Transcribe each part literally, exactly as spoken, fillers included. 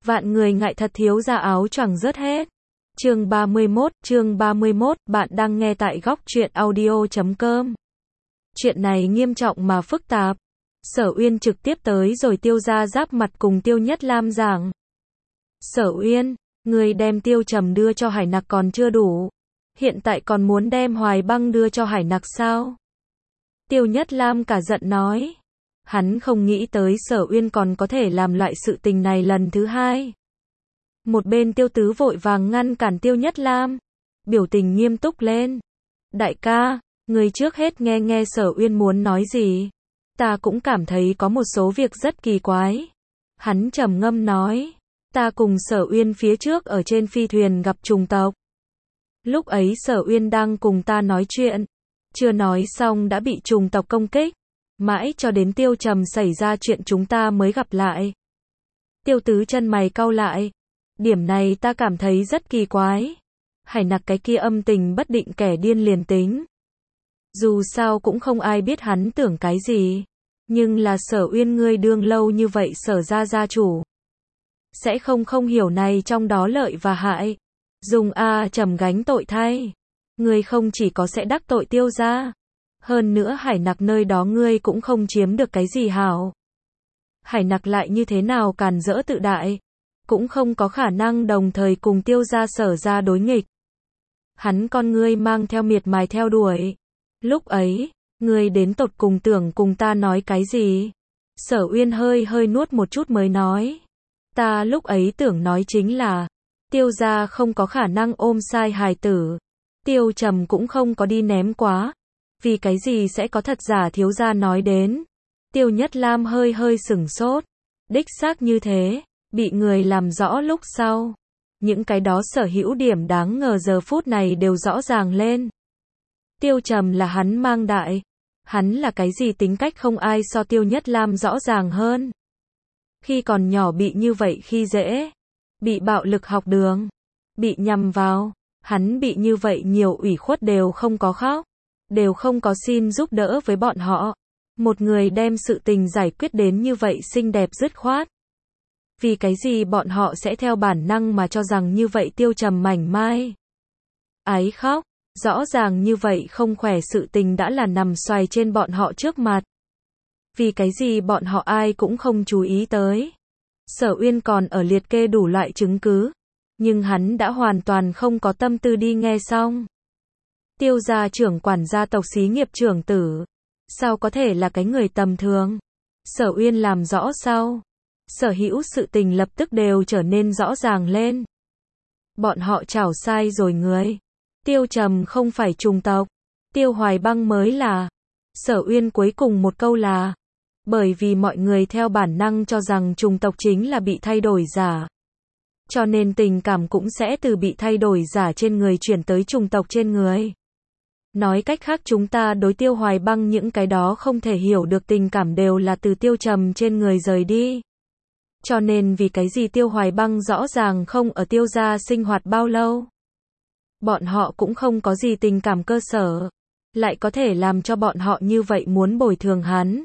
Vạn người ngại thật thiếu gia áo choàng rớt hết. Chương ba mươi mốt, chương ba mươi mốt, bạn đang nghe tại góc truyện audio chấm com. Chuyện này nghiêm trọng mà phức tạp. Sở Uyên trực tiếp tới rồi Tiêu gia giáp mặt cùng Tiêu Nhất Lam giảng. Sở Uyên, người đem Tiêu Trầm đưa cho Hải Nặc còn chưa đủ. Hiện tại còn muốn đem Hoài Băng đưa cho Hải Nặc sao? Tiêu Nhất Lam cả giận nói. Hắn không nghĩ tới Sở Uyên còn có thể làm loại sự tình này lần thứ hai. Một bên Tiêu Tứ vội vàng ngăn cản Tiêu Nhất Lam, biểu tình nghiêm túc lên. Đại ca, người trước hết nghe nghe Sở Uyên muốn nói gì. Ta cũng cảm thấy có một số việc rất kỳ quái. Hắn trầm ngâm nói. Ta cùng Sở Uyên phía trước ở trên phi thuyền gặp trùng tộc. Lúc ấy Sở Uyên đang cùng ta nói chuyện. Chưa nói xong đã bị trùng tộc công kích. Mãi cho đến Tiêu Trầm xảy ra chuyện chúng ta mới gặp lại. Tiêu Tứ chân mày cau lại. Điểm này ta cảm thấy rất kỳ quái. Hải Nặc cái kia âm tình bất định kẻ điên liền tính. Dù sao cũng không ai biết hắn tưởng cái gì. Nhưng là Sở Uyên ngươi đương lâu như vậy Sở gia gia chủ. Sẽ không không hiểu này trong đó lợi và hại. Dùng A Trầm gánh tội thay. Ngươi không chỉ có sẽ đắc tội Tiêu gia. Hơn nữa Hải Nặc nơi đó ngươi cũng không chiếm được cái gì hảo. Hải Nặc lại như thế nào càn rỡ tự đại. Cũng không có khả năng đồng thời cùng Tiêu gia Sở gia đối nghịch. Hắn con ngươi mang theo miệt mài theo đuổi. Lúc ấy, ngươi đến tột cùng tưởng cùng ta nói cái gì? Sở Uyên hơi hơi nuốt một chút mới nói. Ta lúc ấy tưởng nói chính là, Tiêu gia không có khả năng ôm sai hài tử. Tiêu Trầm cũng không có đi ném quá. Vì cái gì sẽ có thật giả thiếu gia nói đến. Tiêu Nhất Lam hơi hơi sửng sốt. Đích xác như thế, bị người làm rõ lúc sau. Những cái đó sở hữu điểm đáng ngờ giờ phút này đều rõ ràng lên. Tiêu Trầm là hắn mang đại. Hắn là cái gì tính cách không ai so Tiêu Nhất Lam rõ ràng hơn. Khi còn nhỏ bị như vậy khi dễ. Bị bạo lực học đường. Bị nhằm vào. Hắn bị như vậy nhiều ủy khuất đều không có khóc. Đều không có xin giúp đỡ với bọn họ. Một người đem sự tình giải quyết đến như vậy xinh đẹp dứt khoát. Vì cái gì bọn họ sẽ theo bản năng mà cho rằng như vậy Tiêu Trầm mảnh mai. Ái khóc. Rõ ràng như vậy không khỏe sự tình đã là nằm xoài trên bọn họ trước mặt. Vì cái gì bọn họ ai cũng không chú ý tới. Sở Uyên còn ở liệt kê đủ loại chứng cứ. Nhưng hắn đã hoàn toàn không có tâm tư đi nghe xong. Tiêu gia trưởng quản gia tộc xí nghiệp trưởng tử. Sao có thể là cái người tầm thường? Sở Uyên làm rõ sau. Sở hữu sự tình lập tức đều trở nên rõ ràng lên. Bọn họ chảo sai rồi người. Tiêu Trầm không phải trùng tộc. Tiêu Hoài Băng mới là. Sở Uyên cuối cùng một câu là. Bởi vì mọi người theo bản năng cho rằng trùng tộc chính là bị thay đổi giả. Cho nên tình cảm cũng sẽ từ bị thay đổi giả trên người chuyển tới trùng tộc trên người. Nói cách khác chúng ta đối Tiêu Hoài Băng những cái đó không thể hiểu được tình cảm đều là từ Tiêu Trầm trên người rời đi. Cho nên vì cái gì Tiêu Hoài Băng rõ ràng không ở Tiêu gia sinh hoạt bao lâu. Bọn họ cũng không có gì tình cảm cơ sở. Lại có thể làm cho bọn họ như vậy muốn bồi thường hắn.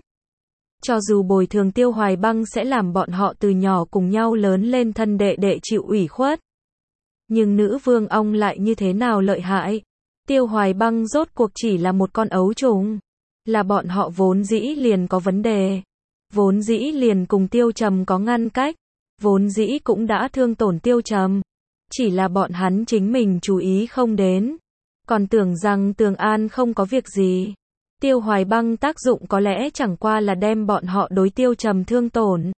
Cho dù bồi thường Tiêu Hoài Băng sẽ làm bọn họ từ nhỏ cùng nhau lớn lên thân đệ đệ chịu ủy khuất. Nhưng nữ vương ong lại như thế nào lợi hại. Tiêu Hoài Băng rốt cuộc chỉ là một con ấu trùng. Là bọn họ vốn dĩ liền có vấn đề. Vốn dĩ liền cùng Tiêu Trầm có ngăn cách. Vốn dĩ cũng đã thương tổn Tiêu Trầm. Chỉ là bọn hắn chính mình chú ý không đến. Còn tưởng rằng Tường An không có việc gì. Tiêu Hoài Băng tác dụng có lẽ chẳng qua là đem bọn họ đối Tiêu Trầm thương tổn.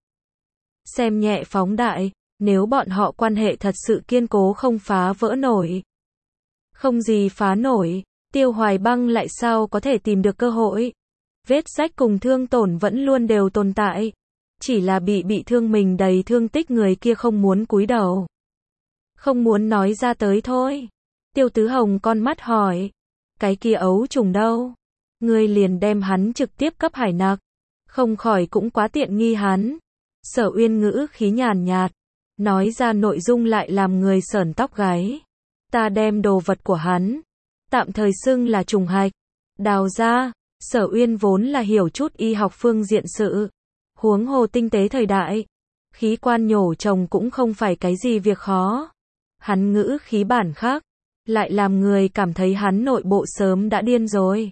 Xem nhẹ phóng đại. Nếu bọn họ quan hệ thật sự kiên cố không phá vỡ nổi. Không gì phá nổi. Tiêu Hoài Băng lại sao có thể tìm được cơ hội. Vết rách cùng thương tổn vẫn luôn đều tồn tại. Chỉ là bị bị thương mình đầy thương tích người kia không muốn cúi đầu. Không muốn nói ra tới thôi. Tiêu Tứ Hồng con mắt hỏi. Cái kia ấu trùng đâu? Ngươi liền đem hắn trực tiếp cấp Hải Nặc. Không khỏi cũng quá tiện nghi hắn. Sở Uyên ngữ khí nhàn nhạt. Nói ra nội dung lại làm người sởn tóc gáy. Ta đem đồ vật của hắn. Tạm thời xưng là trùng hạch. Đào ra. Sở Uyên vốn là hiểu chút y học phương diện sự. Huống hồ tinh tế thời đại. Khí quan nhổ trồng cũng không phải cái gì việc khó. Hắn ngữ khí bản khác, lại làm người cảm thấy hắn nội bộ sớm đã điên rồi.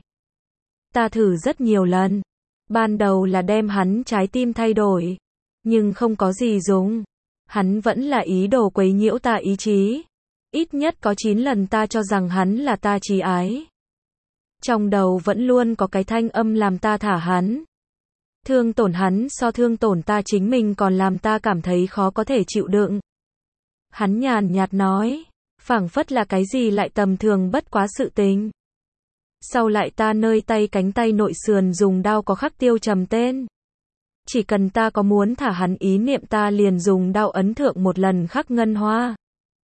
Ta thử rất nhiều lần. Ban đầu là đem hắn trái tim thay đổi. Nhưng không có gì dùng. Hắn vẫn là ý đồ quấy nhiễu ta ý chí. Ít nhất có chín lần ta cho rằng hắn là ta chí ái. Trong đầu vẫn luôn có cái thanh âm làm ta thả hắn. Thương tổn hắn so thương tổn ta chính mình còn làm ta cảm thấy khó có thể chịu đựng. Hắn nhàn nhạt nói, phảng phất là cái gì lại tầm thường bất quá sự tình. Sau lại ta nơi tay cánh tay nội sườn dùng đao có khắc Tiêu Trầm tên. Chỉ cần ta có muốn thả hắn ý niệm ta liền dùng đao ấn thượng một lần khắc ngân hoa.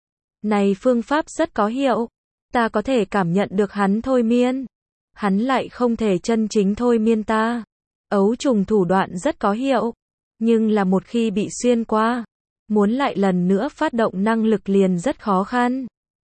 Này phương pháp rất có hiệu. Ta có thể cảm nhận được hắn thôi miên. Hắn lại không thể chân chính thôi miên ta. Ấu trùng thủ đoạn rất có hiệu. Nhưng là một khi bị xuyên qua, muốn lại lần nữa phát động năng lực liền rất khó khăn.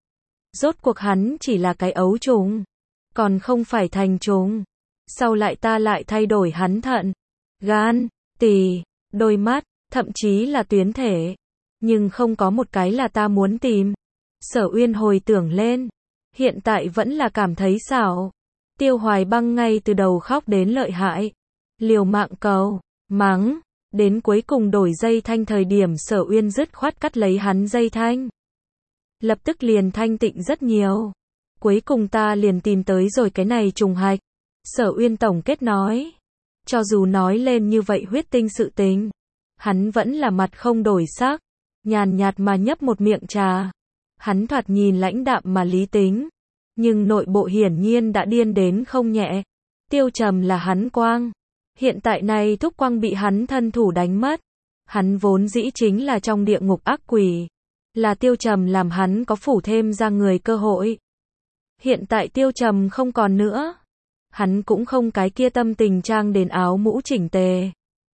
Rốt cuộc hắn chỉ là cái ấu trùng, còn không phải thành trùng. Sau lại ta lại thay đổi hắn thận, gan, tỳ, đôi mắt, thậm chí là tuyến thể. Nhưng không có một cái là ta muốn tìm. Sở Uyên hồi tưởng lên, hiện tại vẫn là cảm thấy xảo. Tiêu Hoài Băng ngay từ đầu khóc đến lợi hại, liều mạng cầu, mắng, đến cuối cùng đổi dây thanh thời điểm Sở Uyên dứt khoát cắt lấy hắn dây thanh. Lập tức liền thanh tịnh rất nhiều. Cuối cùng ta liền tìm tới rồi cái này trùng hạch. Sở Uyên tổng kết nói, cho dù nói lên như vậy huyết tinh sự tình, hắn vẫn là mặt không đổi sắc, nhàn nhạt mà nhấp một miệng trà. Hắn thoạt nhìn lãnh đạm mà lý tính, nhưng nội bộ hiển nhiên đã điên đến không nhẹ. Tiêu Trầm là hắn quang. Hiện tại này thúc quang bị hắn thân thủ đánh mất. Hắn vốn dĩ chính là trong địa ngục ác quỷ. Là Tiêu Trầm làm hắn có phủ thêm ra người cơ hội. Hiện tại Tiêu Trầm không còn nữa. Hắn cũng không cái kia tâm tình trang đến áo mũ chỉnh tề.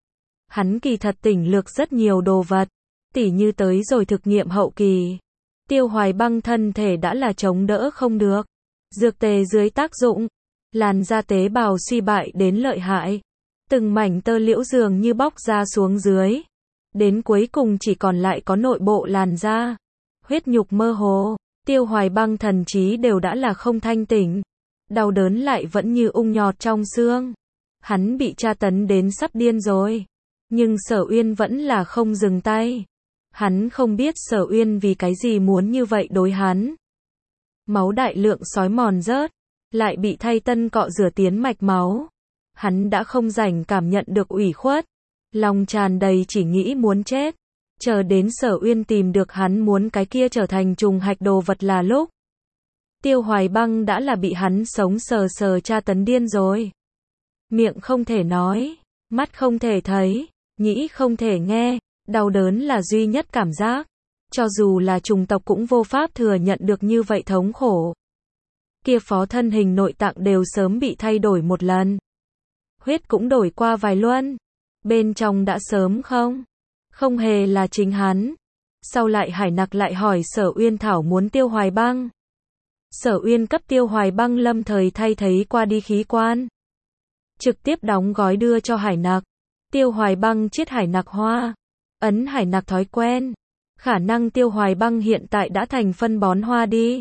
Hắn kỳ thật tỉnh lược rất nhiều đồ vật. Tỉ như tới rồi thực nghiệm hậu kỳ. Tiêu Hoài Băng thân thể đã là chống đỡ không được. Dược tề dưới tác dụng. Làn da tế bào suy bại đến lợi hại. Từng mảnh tơ liễu dường như bóc ra xuống dưới. Đến cuối cùng chỉ còn lại có nội bộ làn da. Huyết nhục mơ hồ. Tiêu Hoài Băng thần trí đều đã là không thanh tỉnh. Đau đớn lại vẫn như ung nhọt trong xương. Hắn bị tra tấn đến sắp điên rồi. Nhưng Sở Uyên vẫn là không dừng tay. Hắn không biết Sở Uyên vì cái gì muốn như vậy đối hắn. Máu đại lượng sói mòn rớt, lại bị thay tân cọ rửa tiến mạch máu. Hắn đã không rảnh cảm nhận được ủy khuất, lòng tràn đầy chỉ nghĩ muốn chết. Chờ đến Sở Uyên tìm được hắn muốn cái kia trở thành trùng hạch đồ vật là lúc. Tiêu Hoài Băng đã là bị hắn sống sờ sờ tra tấn điên rồi. Miệng không thể nói, mắt không thể thấy, nhĩ không thể nghe, đau đớn là duy nhất cảm giác. Cho dù là trùng tộc cũng vô pháp thừa nhận được như vậy thống khổ. Kia phó thân hình nội tạng đều sớm bị thay đổi một lần. Huyết cũng đổi qua vài luân. Bên trong đã sớm không. Không hề là chính hắn. Sau lại Hải Nặc lại hỏi Sở Uyên thảo muốn Tiêu Hoài Băng. Sở Uyên cấp Tiêu Hoài Băng lâm thời thay thế qua đi khí quan. Trực tiếp đóng gói đưa cho Hải Nặc. Tiêu Hoài Băng chiết Hải Nặc hoa. Ấn Hải Nặc thói quen. Khả năng Tiêu Hoài Băng hiện tại đã thành phân bón hoa đi.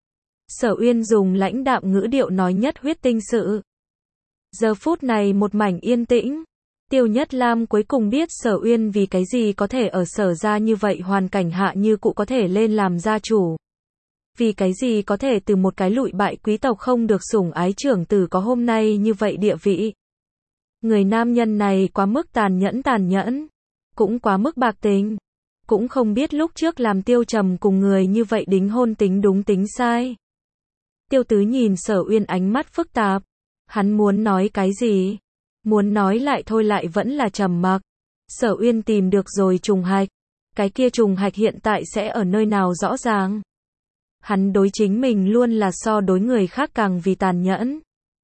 Sở Uyên dùng lãnh đạm ngữ điệu nói nhất huyết tinh sự. Giờ phút này một mảnh yên tĩnh. Tiêu Nhất Lam cuối cùng biết Sở Uyên vì cái gì có thể ở Sở gia như vậy hoàn cảnh hạ như cụ có thể lên làm gia chủ. Vì cái gì có thể từ một cái lụi bại quý tộc không được sủng ái trưởng tử có hôm nay như vậy địa vị. Người nam nhân này quá mức tàn nhẫn tàn nhẫn. Cũng quá mức bạc tình. Cũng không biết lúc trước làm Tiêu Trầm cùng người như vậy đính hôn tính đúng tính sai. Tiêu Tứ nhìn Sở Uyên ánh mắt phức tạp. Hắn muốn nói cái gì? Muốn nói lại thôi lại vẫn là trầm mặc. Sở Uyên tìm được rồi trùng hạch. Cái kia trùng hạch hiện tại sẽ ở nơi nào rõ ràng. Hắn đối chính mình luôn là so đối người khác càng vì tàn nhẫn.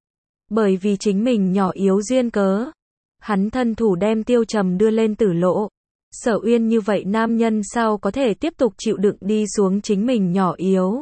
Bởi vì chính mình nhỏ yếu duyên cớ. Hắn thân thủ đem Tiêu Trầm đưa lên tử lộ. Sở Uyên như vậy nam nhân sao có thể tiếp tục chịu đựng đi xuống chính mình nhỏ yếu.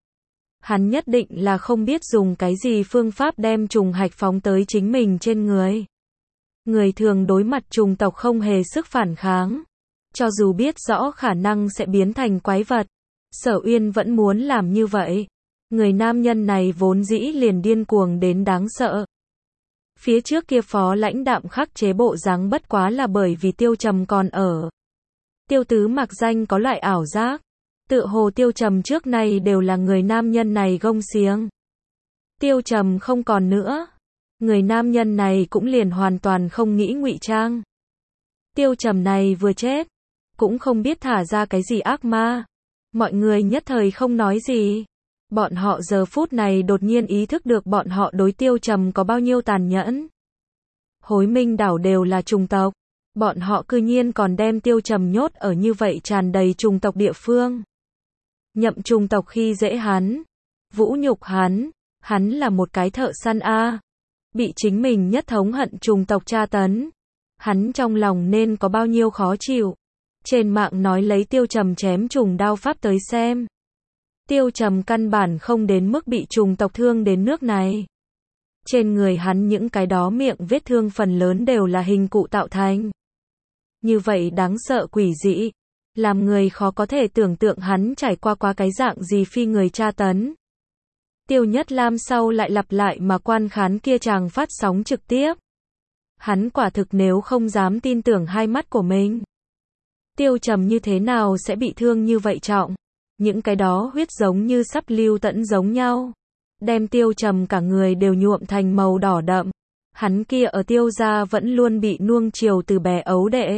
Hắn nhất định là không biết dùng cái gì phương pháp đem trùng hạch phóng tới chính mình trên người. Người thường đối mặt trùng tộc không hề sức phản kháng. Cho dù biết rõ khả năng sẽ biến thành quái vật, Sở Uyên vẫn muốn làm như vậy. Người nam nhân này vốn dĩ liền điên cuồng đến đáng sợ. Phía trước kia Phó Lãnh Đạm khắc chế bộ dáng bất quá là bởi vì Tiêu Trầm còn ở. Tiêu Tứ mặc danh có loại ảo giác, tựa hồ Tiêu Trầm trước nay đều là người nam nhân này gông xiềng. Tiêu Trầm không còn nữa, người nam nhân này cũng liền hoàn toàn không nghĩ ngụy trang. Tiêu Trầm này vừa chết, cũng không biết thả ra cái gì ác ma. Mọi người nhất thời không nói gì. Bọn họ giờ phút này đột nhiên ý thức được bọn họ đối Tiêu Trầm có bao nhiêu tàn nhẫn. Hối Minh đảo đều là chủng tộc, bọn họ cư nhiên còn đem Tiêu Trầm nhốt ở như vậy tràn đầy chủng tộc địa phương. Nhậm chủng tộc khi dễ hắn, vũ nhục hắn, hắn là một cái thợ săn a, bị chính mình nhất thống hận chủng tộc tra tấn, hắn trong lòng nên có bao nhiêu khó chịu. Trên mạng nói lấy Tiêu Trầm chém trùng đao pháp tới xem. Tiêu Trầm căn bản không đến mức bị trùng tộc thương đến nước này. Trên người hắn những cái đó miệng vết thương phần lớn đều là hình cụ tạo thành. Như vậy đáng sợ quỷ dị, làm người khó có thể tưởng tượng hắn trải qua qua cái dạng gì phi người tra tấn. Tiêu Nhất Lam sau lại lặp lại mà quan khán kia chàng phát sóng trực tiếp. Hắn quả thực nếu không dám tin tưởng hai mắt của mình. Tiêu Trầm như thế nào sẽ bị thương như vậy trọng? Những cái đó huyết giống như sắp lưu tẫn giống nhau. Đem Tiêu Trầm cả người đều nhuộm thành màu đỏ đậm. Hắn kia ở Tiêu gia vẫn luôn bị nuông chiều từ bé ấu đệ.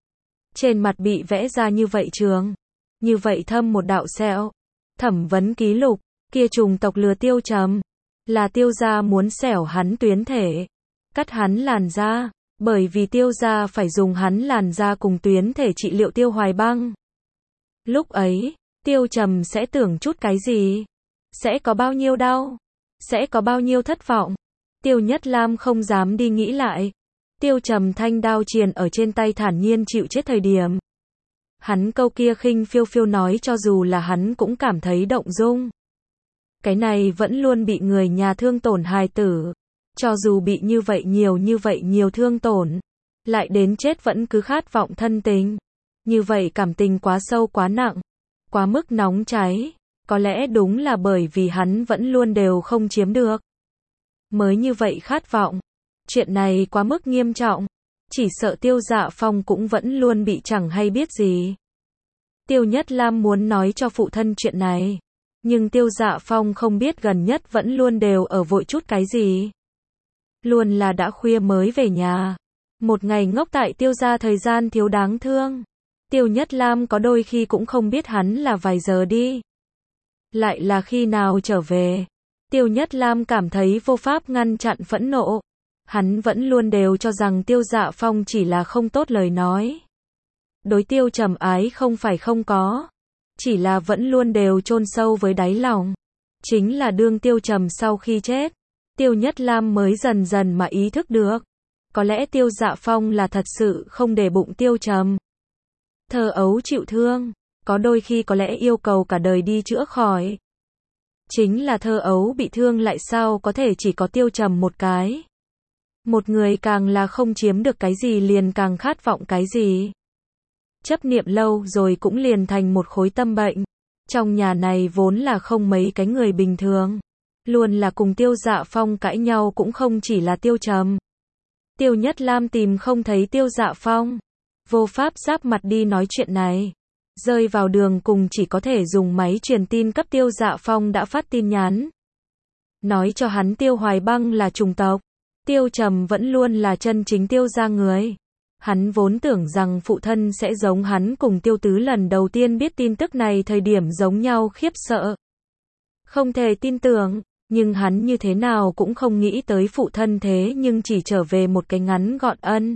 Trên mặt bị vẽ ra như vậy trường. Như vậy thâm một đạo sẹo. Thẩm vấn ký lục, kia trùng tộc lừa Tiêu Trầm. Là Tiêu gia muốn xẻo hắn tuyến thể. Cắt hắn làn da. Bởi vì Tiêu gia phải dùng hắn làn da cùng tuyến thể trị liệu Tiêu Hoài Băng. Lúc ấy, Tiêu Trầm sẽ tưởng chút cái gì? Sẽ có bao nhiêu đau? Sẽ có bao nhiêu thất vọng? Tiêu Nhất Lam không dám đi nghĩ lại. Tiêu Trầm thanh đao triền ở trên tay thản nhiên chịu chết thời điểm. Hắn câu kia khinh phiêu phiêu nói cho dù là hắn cũng cảm thấy động dung. Cái này vẫn luôn bị người nhà thương tổn hài tử. Cho dù bị như vậy nhiều như vậy nhiều thương tổn, lại đến chết vẫn cứ khát vọng thân tình. Như vậy cảm tình quá sâu quá nặng, quá mức nóng cháy, có lẽ đúng là bởi vì hắn vẫn luôn đều không chiếm được. Mới như vậy khát vọng, chuyện này quá mức nghiêm trọng, chỉ sợ Tiêu Dạ Phong cũng vẫn luôn bị chẳng hay biết gì. Tiêu Nhất Lam muốn nói cho phụ thân chuyện này, nhưng Tiêu Dạ Phong không biết gần nhất vẫn luôn đều ở vội chút cái gì. Luôn là đã khuya mới về nhà. Một ngày ngốc tại Tiêu gia thời gian thiếu đáng thương. Tiêu Nhất Lam có đôi khi cũng không biết hắn là vài giờ đi. Lại là khi nào trở về. Tiêu Nhất Lam cảm thấy vô pháp ngăn chặn phẫn nộ. Hắn vẫn luôn đều cho rằng Tiêu Dạ Phong chỉ là không tốt lời nói. Đối Tiêu Trầm ái không phải không có. Chỉ là vẫn luôn đều chôn sâu với đáy lòng. Chính là đương Tiêu Trầm sau khi chết. Tiêu Nhất Lam mới dần dần mà ý thức được. Có lẽ Tiêu Dạ Phong là thật sự không để bụng Tiêu Trầm. Thơ ấu chịu thương, có đôi khi có lẽ yêu cầu cả đời đi chữa khỏi. Chính là thơ ấu bị thương lại sao có thể chỉ có Tiêu Trầm một cái. Một người càng là không chiếm được cái gì liền càng khát vọng cái gì. Chấp niệm lâu rồi cũng liền thành một khối tâm bệnh. Trong nhà này vốn là không mấy cái người bình thường. Luôn là cùng Tiêu Dạ Phong cãi nhau cũng không chỉ là Tiêu Trầm. Tiêu Nhất Lam tìm không thấy Tiêu Dạ Phong. Vô pháp giáp mặt đi nói chuyện này. Rơi vào đường cùng chỉ có thể dùng máy truyền tin cấp Tiêu Dạ Phong đã phát tin nhắn. Nói cho hắn Tiêu Hoài Băng là chủng tộc. Tiêu Trầm vẫn luôn là chân chính Tiêu gia người. Hắn vốn tưởng rằng phụ thân sẽ giống hắn cùng Tiêu Tứ lần đầu tiên biết tin tức này thời điểm giống nhau khiếp sợ. Không thể tin tưởng. Nhưng hắn như thế nào cũng không nghĩ tới phụ thân thế nhưng chỉ trở về một cái ngắn gọn ân.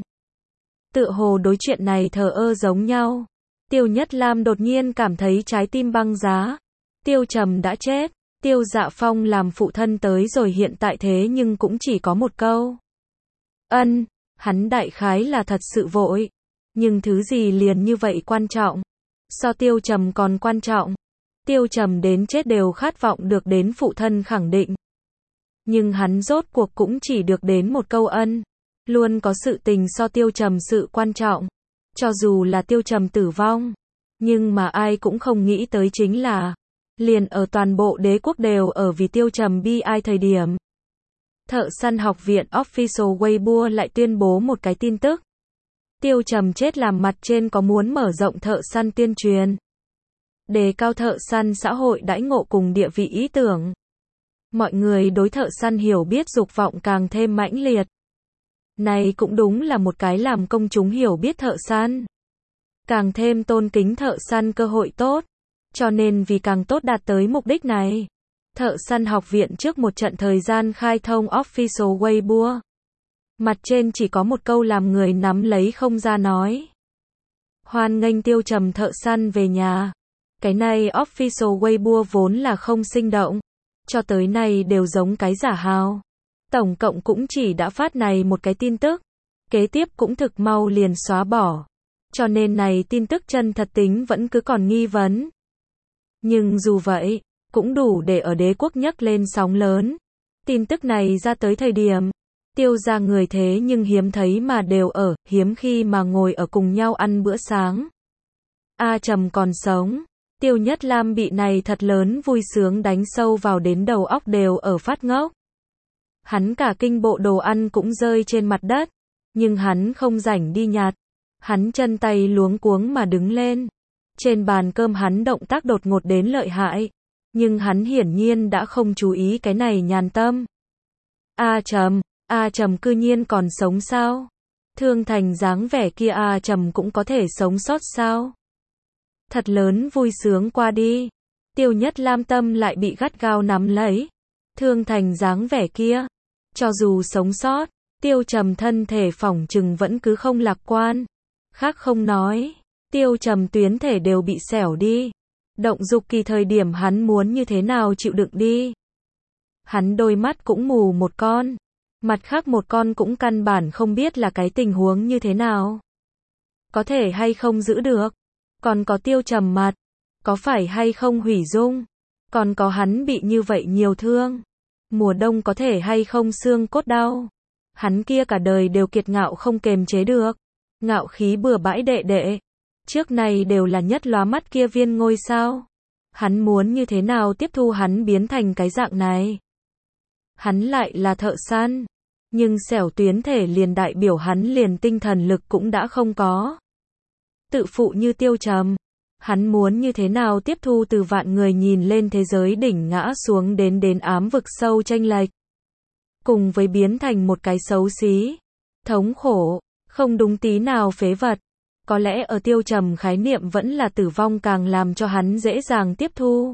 Tựa hồ đối chuyện này thờ ơ giống nhau. Tiêu Nhất Lam đột nhiên cảm thấy trái tim băng giá. Tiêu Trầm đã chết. Tiêu Dạ Phong làm phụ thân tới rồi hiện tại thế nhưng cũng chỉ có một câu. Ân, hắn đại khái là thật sự vội. Nhưng thứ gì liền như vậy quan trọng. So Tiêu Trầm còn quan trọng. Tiêu Trầm đến chết đều khát vọng được đến phụ thân khẳng định. Nhưng hắn rốt cuộc cũng chỉ được đến một câu ân. Luôn có sự tình so Tiêu Trầm sự quan trọng. Cho dù là Tiêu Trầm tử vong, nhưng mà ai cũng không nghĩ tới chính là, liền ở toàn bộ đế quốc đều ở vì Tiêu Trầm bi ai thời điểm. Thợ săn học viện Official Weibo lại tuyên bố một cái tin tức. Tiêu Trầm chết làm mặt trên có muốn mở rộng thợ săn tuyên truyền, đề cao thợ săn xã hội đãi ngộ cùng địa vị ý tưởng. Mọi người đối thợ săn hiểu biết dục vọng càng thêm mãnh liệt. Này cũng đúng là một cái làm công chúng hiểu biết thợ săn, càng thêm tôn kính thợ săn cơ hội tốt. Cho nên vì càng tốt đạt tới mục đích này, thợ săn học viện trước một trận thời gian khai thông Official Weibo. Mặt trên chỉ có một câu làm người nắm lấy không ra nói. Hoan nghênh Tiêu Trầm thợ săn về nhà. Cái này Official Weibo vốn là không sinh động, cho tới nay đều giống cái giả hào. Tổng cộng cũng chỉ đã phát này một cái tin tức, kế tiếp cũng thực mau liền xóa bỏ. Cho nên này tin tức chân thật tính vẫn cứ còn nghi vấn. Nhưng dù vậy, cũng đủ để ở đế quốc nhấc lên sóng lớn. Tin tức này ra tới thời điểm, Tiêu gia người thế nhưng hiếm thấy mà đều ở, hiếm khi mà ngồi ở cùng nhau ăn bữa sáng. A Trầm còn sống, Tiêu Nhất Lam bị này thật lớn vui sướng đánh sâu vào đến đầu óc đều ở phát ngốc. Hắn cả kinh bộ đồ ăn cũng rơi trên mặt đất, nhưng hắn không rảnh đi nhặt. Hắn chân tay luống cuống mà đứng lên. Trên bàn cơm hắn động tác đột ngột đến lợi hại, nhưng hắn hiển nhiên đã không chú ý cái này nhàn tâm. A Trầm, A Trầm cư nhiên còn sống sao? Thương thành dáng vẻ kia A Trầm cũng có thể sống sót sao? Thật lớn vui sướng qua đi. Tiêu Nhất Lam tâm lại bị gắt gao nắm lấy. Thương thành dáng vẻ kia, cho dù sống sót, Tiêu Trầm thân thể phỏng chừng vẫn cứ không lạc quan. Khác không nói, Tiêu Trầm tuyến thể đều bị xẻo đi. Động dục kỳ thời điểm hắn muốn như thế nào chịu đựng đi. Hắn đôi mắt cũng mù một con, mặt khác một con cũng căn bản không biết là cái tình huống như thế nào. Có thể hay không giữ được, còn có Tiêu Trầm mặt, có phải hay không hủy dung, còn có hắn bị như vậy nhiều thương. Mùa đông có thể hay không xương cốt đau. Hắn kia cả đời đều kiệt ngạo không kềm chế được. Ngạo khí bừa bãi đệ đệ. Trước này đều là nhất lóa mắt kia viên ngôi sao. Hắn muốn như thế nào tiếp thu hắn biến thành cái dạng này. Hắn lại là thợ săn. Nhưng xẻo tuyến thể liền đại biểu hắn liền tinh thần lực cũng đã không có. Tự phụ như Tiêu Trầm. Hắn muốn như thế nào tiếp thu từ vạn người nhìn lên thế giới đỉnh ngã xuống đến đến ám vực sâu chênh lệch. Cùng với biến thành một cái xấu xí, thống khổ, không đúng tí nào phế vật. Có lẽ ở Tiêu Trầm khái niệm vẫn là tử vong càng làm cho hắn dễ dàng tiếp thu.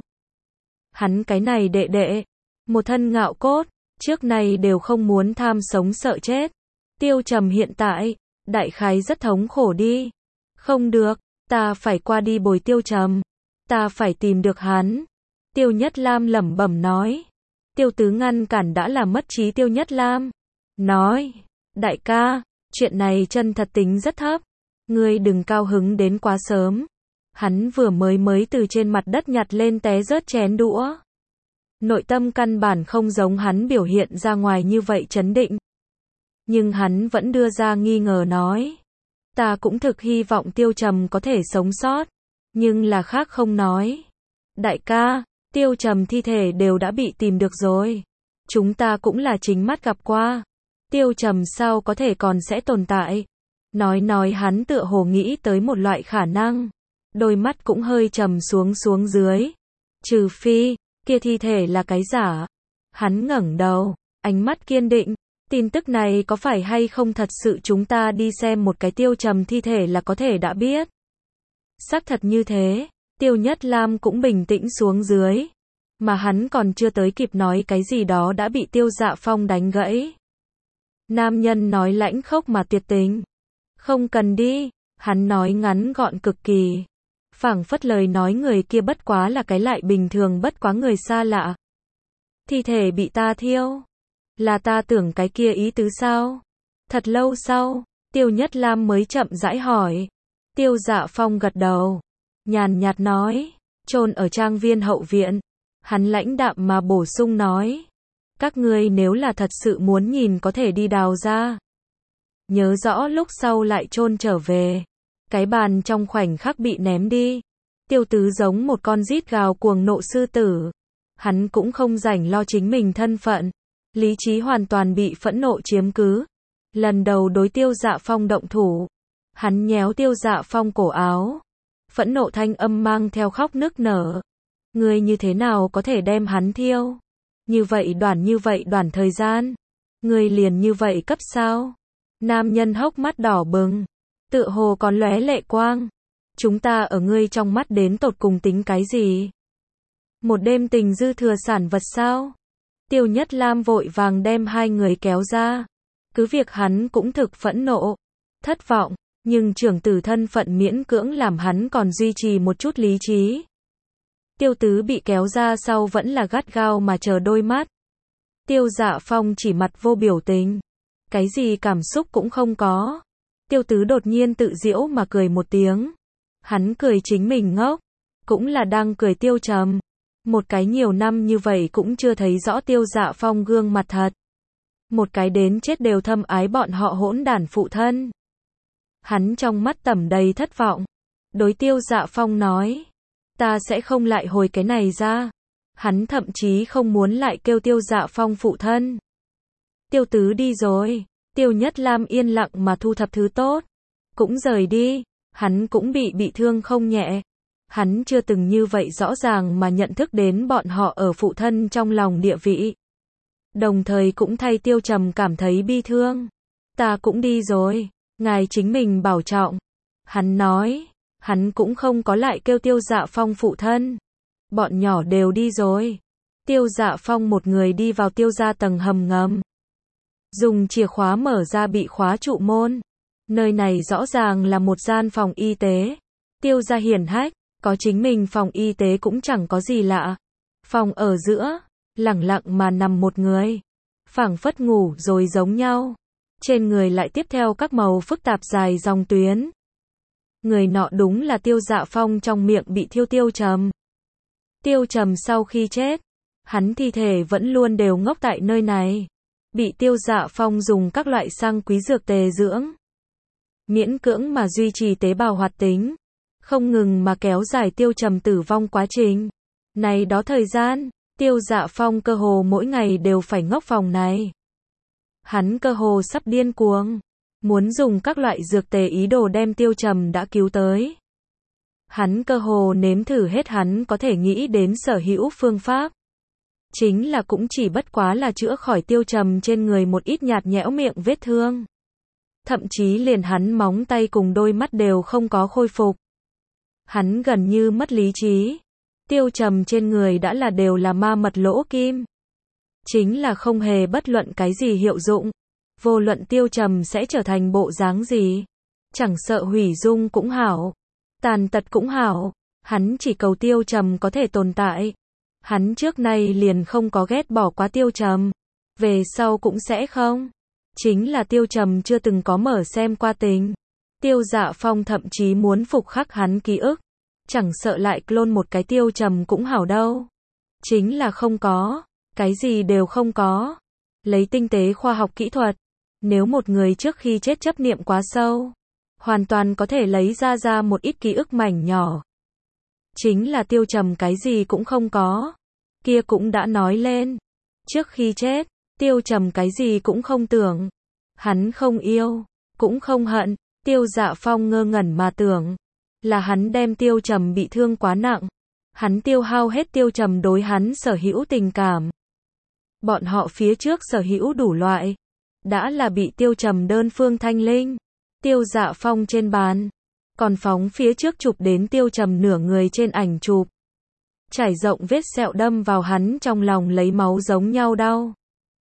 Hắn cái này đệ đệ, một thân ngạo cốt, trước này đều không muốn tham sống sợ chết. Tiêu Trầm hiện tại, đại khái rất thống khổ đi. Không được, ta phải qua đi bồi Tiêu Trầm. Ta phải tìm được hắn. Tiêu Nhất Lam lẩm bẩm nói. Tiêu Tứ ngăn cản đã là mất trí Tiêu Nhất Lam. Nói, đại ca, chuyện này chân thật tính rất thấp. Ngươi đừng cao hứng đến quá sớm. Hắn vừa mới mới từ trên mặt đất nhặt lên té rớt chén đũa. Nội tâm căn bản không giống hắn biểu hiện ra ngoài như vậy trấn định. Nhưng hắn vẫn đưa ra nghi ngờ nói. Ta cũng thực hy vọng Tiêu Trầm có thể sống sót. Nhưng là khác không nói. Đại ca, Tiêu Trầm thi thể đều đã bị tìm được rồi. Chúng ta cũng là chính mắt gặp qua. Tiêu Trầm sao có thể còn sẽ tồn tại. Nói nói hắn tựa hồ nghĩ tới một loại khả năng. Đôi mắt cũng hơi trầm xuống xuống dưới. Trừ phi, kia thi thể là cái giả. Hắn ngẩng đầu, ánh mắt kiên định. Tin tức này có phải hay không thật sự chúng ta đi xem một cái Tiêu Trầm thi thể là có thể đã biết. Xác thật như thế, Tiêu Nhất Lam cũng bình tĩnh xuống dưới. Mà hắn còn chưa tới kịp nói cái gì đó đã bị Tiêu Dạ Phong đánh gãy. Nam nhân nói lãnh khốc mà tuyệt tình. Không cần đi, hắn nói ngắn gọn cực kỳ. Phảng phất lời nói người kia bất quá là cái lại bình thường bất quá người xa lạ. Thi thể bị ta thiêu. Là ta tưởng cái kia ý tứ sao? Thật lâu sau, Tiêu Nhất Lam mới chậm rãi hỏi. Tiêu Dạ Phong gật đầu. Nhàn nhạt nói. Chôn ở trang viên hậu viện. Hắn lãnh đạm mà bổ sung nói. Các ngươi nếu là thật sự muốn nhìn có thể đi đào ra. Nhớ rõ lúc sau lại chôn trở về. Cái bàn trong khoảnh khắc bị ném đi. Tiêu Tứ giống một con rít gào cuồng nộ sư tử. Hắn cũng không rảnh lo chính mình thân phận. Lý trí hoàn toàn bị phẫn nộ chiếm cứ. Lần đầu đối Tiêu Dạ Phong động thủ. Hắn nhéo Tiêu Dạ Phong cổ áo. Phẫn nộ thanh âm mang theo khóc nức nở. Ngươi như thế nào có thể đem hắn thiêu? Như vậy đoạn như vậy đoạn thời gian. Ngươi liền như vậy cấp sao? Nam nhân hốc mắt đỏ bừng. Tựa hồ còn lóe lệ quang. Chúng ta ở ngươi trong mắt đến tột cùng tính cái gì? Một đêm tình dư thừa sản vật sao? Tiêu Nhất Lam vội vàng đem hai người kéo ra. Cứ việc hắn cũng thực phẫn nộ, thất vọng, nhưng trưởng tử thân phận miễn cưỡng làm hắn còn duy trì một chút lý trí. Tiêu Tứ bị kéo ra sau vẫn là gắt gao mà chờ đôi mắt. Tiêu Dạ Phong chỉ mặt vô biểu tình. Cái gì cảm xúc cũng không có. Tiêu Tứ đột nhiên tự giễu mà cười một tiếng. Hắn cười chính mình ngốc. Cũng là đang cười Tiêu Trầm. Một cái nhiều năm như vậy cũng chưa thấy rõ Tiêu Dạ Phong gương mặt thật. Một cái đến chết đều thâm ái bọn họ hỗn đản phụ thân. Hắn trong mắt tẩm đầy thất vọng. Đối Tiêu Dạ Phong nói. Ta sẽ không lại hồi cái này ra. Hắn thậm chí không muốn lại kêu Tiêu Dạ Phong phụ thân. Tiêu Tứ đi rồi. Tiêu Nhất Lam yên lặng mà thu thập thứ tốt. Cũng rời đi. Hắn cũng bị bị thương không nhẹ. Hắn chưa từng như vậy rõ ràng mà nhận thức đến bọn họ ở phụ thân trong lòng địa vị. Đồng thời cũng thay Tiêu Trầm cảm thấy bi thương. Ta cũng đi rồi. Ngài chính mình bảo trọng. Hắn nói. Hắn cũng không có lại kêu Tiêu Dạ Phong phụ thân. Bọn nhỏ đều đi rồi. Tiêu Dạ Phong một người đi vào Tiêu gia tầng hầm ngầm. Dùng chìa khóa mở ra bị khóa trụ môn. Nơi này rõ ràng là một gian phòng y tế. Tiêu gia hiển hách, có chính mình phòng y tế cũng chẳng có gì lạ. Phòng ở giữa, lẳng lặng mà nằm một người. Phảng phất ngủ rồi giống nhau. Trên người lại tiếp theo các màu phức tạp dài dòng tuyến. Người nọ đúng là Tiêu Dạ Phong trong miệng bị thiêu Tiêu Trầm. Tiêu Trầm sau khi chết, hắn thi thể vẫn luôn đều ngốc tại nơi này. Bị Tiêu Dạ Phong dùng các loại sang quý dược tề dưỡng. Miễn cưỡng mà duy trì tế bào hoạt tính. Không ngừng mà kéo dài Tiêu Trầm tử vong quá trình. Này đó thời gian, Tiêu Dạ Phong cơ hồ mỗi ngày đều phải ngốc phòng này. Hắn cơ hồ sắp điên cuồng. Muốn dùng các loại dược tề ý đồ đem Tiêu Trầm đã cứu tới. Hắn cơ hồ nếm thử hết hắn có thể nghĩ đến sở hữu phương pháp. Chính là cũng chỉ bất quá là chữa khỏi Tiêu Trầm trên người một ít nhạt nhẽo miệng vết thương. Thậm chí liền hắn móng tay cùng đôi mắt đều không có khôi phục. Hắn gần như mất lý trí. Tiêu Trầm trên người đã là đều là ma mật lỗ kim. Chính là không hề bất luận cái gì hiệu dụng. Vô luận Tiêu Trầm sẽ trở thành bộ dáng gì. Chẳng sợ hủy dung cũng hảo. Tàn tật cũng hảo. Hắn chỉ cầu Tiêu Trầm có thể tồn tại. Hắn trước nay liền không có ghét bỏ quá Tiêu Trầm. Về sau cũng sẽ không. Chính là Tiêu Trầm chưa từng có mở xem qua tình. Tiêu Dạ Phong thậm chí muốn phục khắc hắn ký ức. Chẳng sợ lại clone một cái Tiêu Trầm cũng hảo đâu. Chính là không có. Cái gì đều không có. Lấy tinh tế khoa học kỹ thuật. Nếu một người trước khi chết chấp niệm quá sâu. Hoàn toàn có thể lấy ra ra một ít ký ức mảnh nhỏ. Chính là Tiêu Trầm cái gì cũng không có. Kia cũng đã nói lên. Trước khi chết, Tiêu Trầm cái gì cũng không tưởng. Hắn không yêu, cũng không hận. Tiêu Dạ Phong ngơ ngẩn mà tưởng. Là hắn đem Tiêu Trầm bị thương quá nặng. Hắn tiêu hao hết Tiêu Trầm đối hắn sở hữu tình cảm. Bọn họ phía trước sở hữu đủ loại. Đã là bị Tiêu Trầm đơn phương thanh linh. Tiêu Dạ Phong trên bàn. Còn phóng phía trước chụp đến Tiêu Trầm nửa người trên ảnh chụp. Trải rộng vết sẹo đâm vào hắn trong lòng lấy máu giống nhau đau.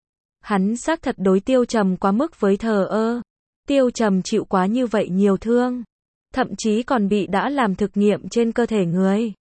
Hắn xác thật đối Tiêu Trầm quá mức với thờ ơ. Tiêu Trầm chịu quá như vậy nhiều thương. Thậm chí còn bị đã làm thực nghiệm trên cơ thể người.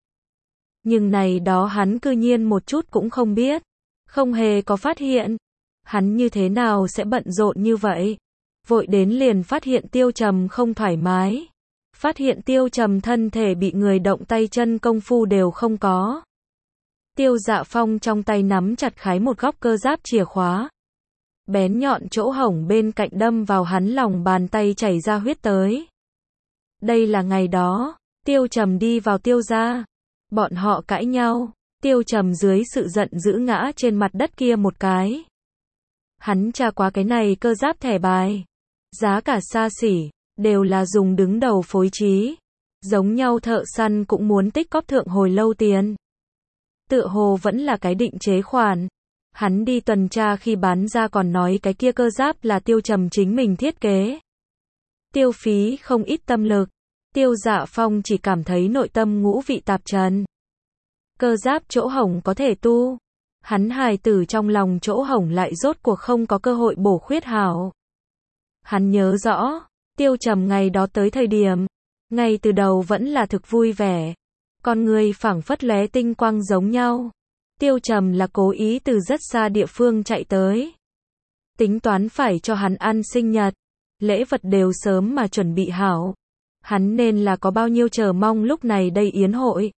Nhưng này đó hắn cư nhiên một chút cũng không biết. Không hề có phát hiện. Hắn như thế nào sẽ bận rộn như vậy? Vội đến liền phát hiện Tiêu Trầm không thoải mái. Phát hiện Tiêu Trầm thân thể bị người động tay chân công phu đều không có. Tiêu Dạ Phong trong tay nắm chặt khái một góc cơ giáp chìa khóa. Bén nhọn chỗ hổng bên cạnh đâm vào hắn lòng bàn tay chảy ra huyết tới. Đây là ngày đó, Tiêu Trầm đi vào Tiêu gia. Bọn họ cãi nhau, Tiêu Trầm dưới sự giận dữ ngã trên mặt đất kia một cái. Hắn tra qua cái này cơ giáp thẻ bài. Giá cả xa xỉ, đều là dùng đứng đầu phối trí. Giống nhau thợ săn cũng muốn tích cóp thượng hồi lâu tiền. Tựa hồ vẫn là cái định chế khoản. Hắn đi tuần tra khi bán ra còn nói cái kia cơ giáp là Tiêu Trầm chính mình thiết kế. Tiêu phí không ít tâm lực. Tiêu Dạ Phong chỉ cảm thấy nội tâm ngũ vị tạp trần. Cơ giáp chỗ hổng có thể tu. Hắn hài tử trong lòng chỗ hổng lại rốt cuộc không có cơ hội bổ khuyết hảo. Hắn nhớ rõ, Tiêu Trầm ngày đó tới thời điểm, ngay từ đầu vẫn là thực vui vẻ. Con người phảng phất lóe tinh quang giống nhau. Tiêu Trầm là cố ý từ rất xa địa phương chạy tới. Tính toán phải cho hắn ăn sinh nhật. Lễ vật đều sớm mà chuẩn bị hảo. Hắn nên là có bao nhiêu chờ mong lúc này đây yến hội.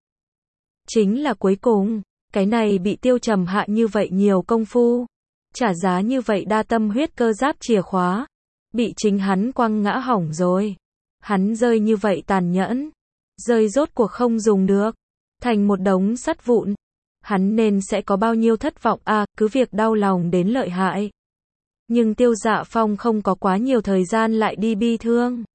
Chính là cuối cùng, cái này bị Tiêu Trầm hạ như vậy nhiều công phu. Trả giá như vậy đa tâm huyết cơ giáp chìa khóa. Bị chính hắn quăng ngã hỏng rồi. Hắn rơi như vậy tàn nhẫn. Rơi rốt cuộc không dùng được. Thành một đống sắt vụn. Hắn nên sẽ có bao nhiêu thất vọng à, cứ việc đau lòng đến lợi hại. Nhưng Tiêu Dạ Phong không có quá nhiều thời gian lại đi bi thương.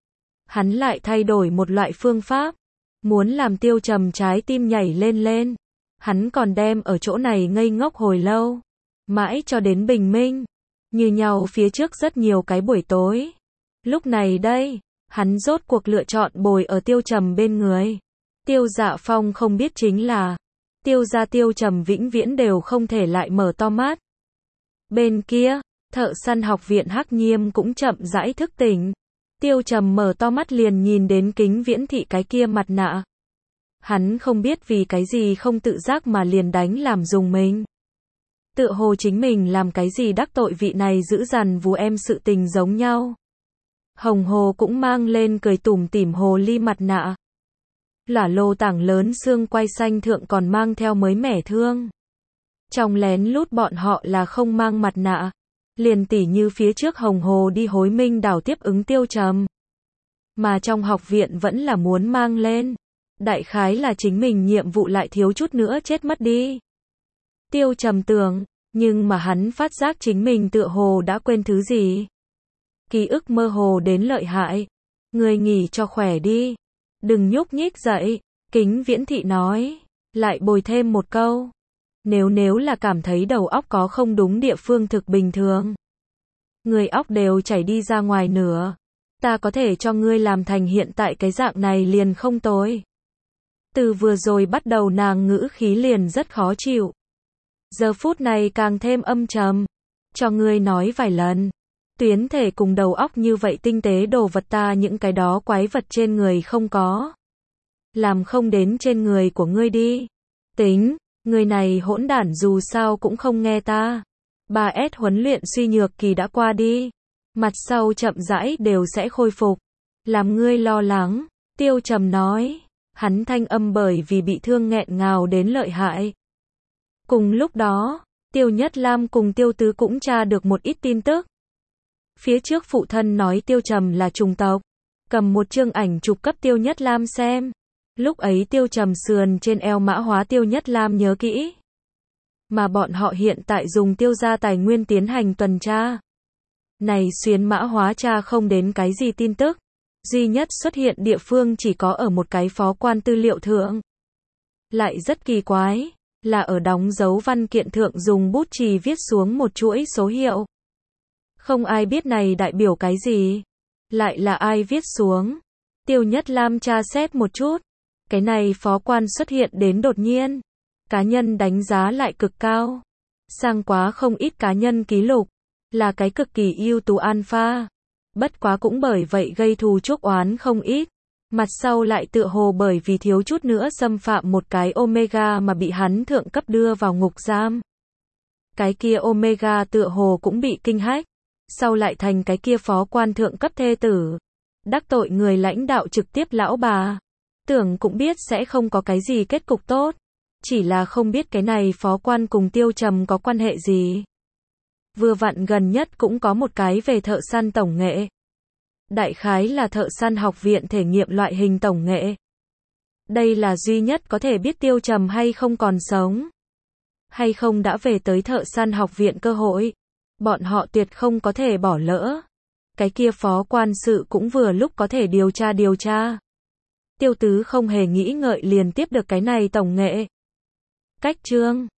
Hắn lại thay đổi một loại phương pháp. Muốn làm Tiêu Trầm trái tim nhảy lên lên. Hắn còn đem ở chỗ này ngây ngốc hồi lâu. Mãi cho đến bình minh. Như nhau phía trước rất nhiều cái buổi tối. Lúc này đây, hắn rốt cuộc lựa chọn bồi ở Tiêu Trầm bên người. Tiêu Dạ Phong không biết chính là, Tiêu gia Tiêu Trầm vĩnh viễn đều không thể lại mở to mắt. Bên kia, thợ săn học viện Hắc Nhiêm cũng chậm rãi thức tỉnh. Tiêu Trầm mở to mắt liền nhìn đến Kính Viễn Thị cái kia mặt nạ. Hắn không biết vì cái gì không tự giác mà liền đánh làm dùng mình. Tựa hồ chính mình làm cái gì đắc tội vị này giữ dằn vú em sự tình giống nhau. Hồng Hồ cũng mang lên cười tủm tỉm hồ ly mặt nạ. Lả lô tảng lớn xương quai xanh thượng còn mang theo mới mẻ thương. Trong lén lút bọn họ là không mang mặt nạ. Liền tỉ như phía trước Hồng Hồ đi hối minh đảo tiếp ứng Tiêu Trầm. Mà trong học viện vẫn là muốn mang lên. Đại khái là chính mình nhiệm vụ lại thiếu chút nữa chết mất đi. Tiêu Trầm tưởng, nhưng mà hắn phát giác chính mình tựa hồ đã quên thứ gì. Ký ức mơ hồ đến lợi hại. Người nghỉ cho khỏe đi. Đừng nhúc nhích dậy. Kính Viễn Thị nói. Lại bồi thêm một câu. Nếu nếu là cảm thấy đầu óc có không đúng địa phương thực bình thường. Người óc đều chảy đi ra ngoài nửa. Ta có thể cho ngươi làm thành hiện tại cái dạng này liền không tồi. Từ vừa rồi bắt đầu nàng ngữ khí liền rất khó chịu. Giờ phút này càng thêm âm trầm. Cho ngươi nói vài lần. Tuyến thể cùng đầu óc như vậy tinh tế đồ vật ta những cái đó quái vật trên người không có. Làm không đến trên người của ngươi đi. Tính, người này hỗn đản dù sao cũng không nghe ta. ba S huấn luyện suy nhược kỳ đã qua đi. Mặt sau chậm rãi đều sẽ khôi phục. Làm ngươi lo lắng. Tiêu Trầm nói. Hắn thanh âm bởi vì bị thương nghẹn ngào đến lợi hại. Cùng lúc đó, Tiêu Nhất Lam cùng Tiêu Tứ cũng tra được một ít tin tức. Phía trước phụ thân nói Tiêu Trầm là trùng tộc. Cầm một chương ảnh chụp cấp Tiêu Nhất Lam xem. Lúc ấy Tiêu Trầm sườn trên eo mã hóa Tiêu Nhất Lam nhớ kỹ. Mà bọn họ hiện tại dùng Tiêu gia tài nguyên tiến hành tuần tra. Này xuyến mã hóa tra không đến cái gì tin tức. Duy nhất xuất hiện địa phương chỉ có ở một cái phó quan tư liệu thượng. Lại rất kỳ quái, là ở đóng dấu văn kiện thượng dùng bút chì viết xuống một chuỗi số hiệu. Không ai biết này đại biểu cái gì. Lại là ai viết xuống. Tiêu Nhất Lam tra xét một chút. Cái này phó quan xuất hiện đến đột nhiên. Cá nhân đánh giá lại cực cao. Sang quá không ít cá nhân ký lục. Là cái cực kỳ ưu tú alpha. Bất quá cũng bởi vậy gây thù chuốc oán không ít. Mặt sau lại tựa hồ bởi vì thiếu chút nữa xâm phạm một cái Omega mà bị hắn thượng cấp đưa vào ngục giam. Cái kia Omega tựa hồ cũng bị kinh hách. Sau lại thành cái kia phó quan thượng cấp thê tử. Đắc tội người lãnh đạo trực tiếp lão bà. Tưởng cũng biết sẽ không có cái gì kết cục tốt. Chỉ là không biết cái này phó quan cùng Tiêu Trầm có quan hệ gì. Vừa vặn gần nhất cũng có một cái về thợ săn tổng nghệ. Đại khái là thợ săn học viện thể nghiệm loại hình tổng nghệ. Đây là duy nhất có thể biết Tiêu Trầm hay không còn sống, hay không đã về tới thợ săn học viện cơ hội. Bọn họ tuyệt không có thể bỏ lỡ. Cái kia phó quan sự cũng vừa lúc có thể điều tra điều tra. Tiêu Tứ không hề nghĩ ngợi liền tiếp được cái này tổng nghệ. Cách chương